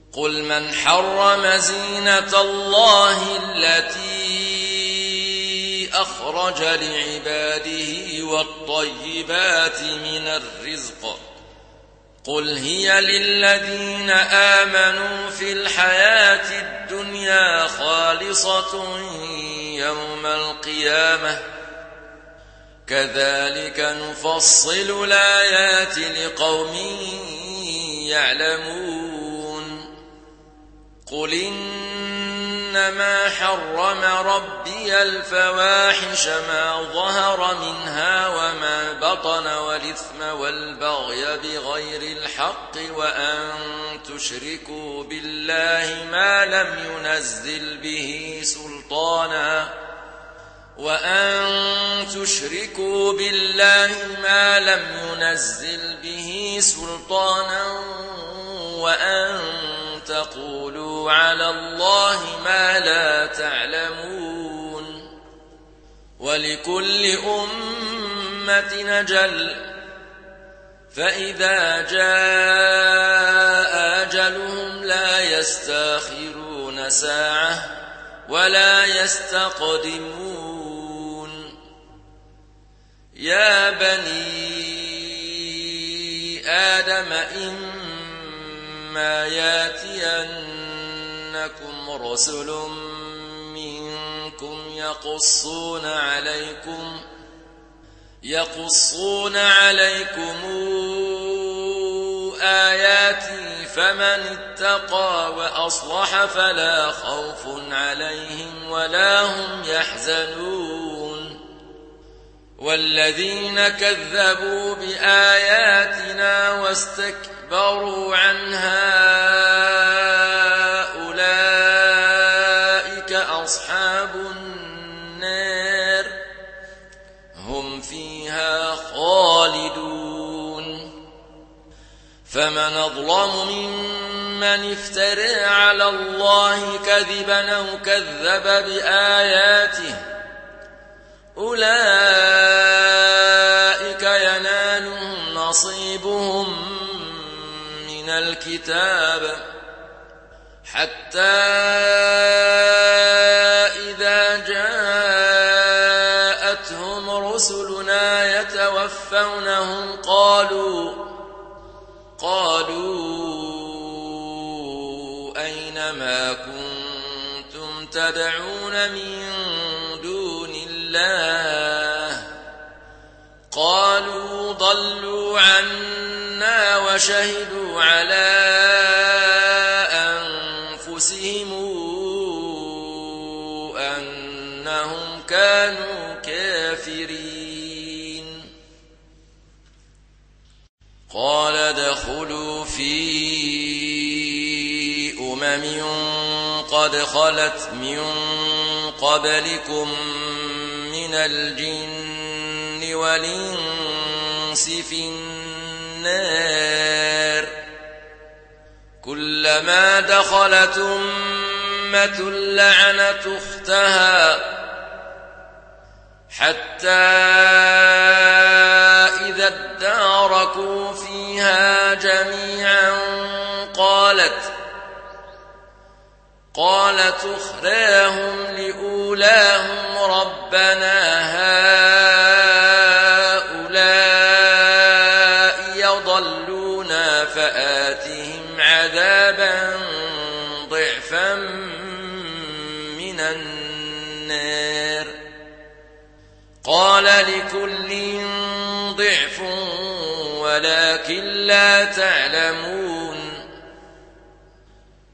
قل من حرم زينة الله التي أخرج لعباده والطيبات من الرزق قل هي للذين آمنوا في الحياة الدنيا خالصة يوم القيامة كذلك نفصل الآيات لقوم يعلمون قل إنما حرم ربي الفواحش ما ظهر منها وما بطن والإثم والبغي بغير الحق وأن تشركوا بالله ما لم ينزل به سلطانا وأن تقولوا على الله ما لا تعلمون ولكل أمة أجل فإذا جاء أجلهم لا يستأخرون ساعة ولا يستقدمون يا بني آدم إما ياتينكم رسل منكم يقصون عليكم آياتي فمن اتقى وأصلح فلا خوف عليهم ولا هم يحزنون والذين كذبوا بآياتنا واستكبروا عنها أولئك أصحاب النار هم فيها خالدون فمن أظلم ممن افترى على الله كذبا أو كذب بآياته أولئك ينالهم نصيبهم من الكتاب حتى إذا جاءتهم رسلنا يتوفونهم قالوا أين ما كنتم تدعون من دون الله قالوا ضلوا عنا وشهدوا على أنفسهم أنهم كانوا كافرين قال ادخلوا في قد خلت من قبلكم من الجن والإنس في النار كلما دخلت أمة لعنت أختها حتى إذا اداركوا فيها جميعا قالت أخراهم لأولاهم ربنا هؤلاء يضلونا فآتهم عذابا ضعفا من النار قال لكل ضعف ولكن لا تعلمون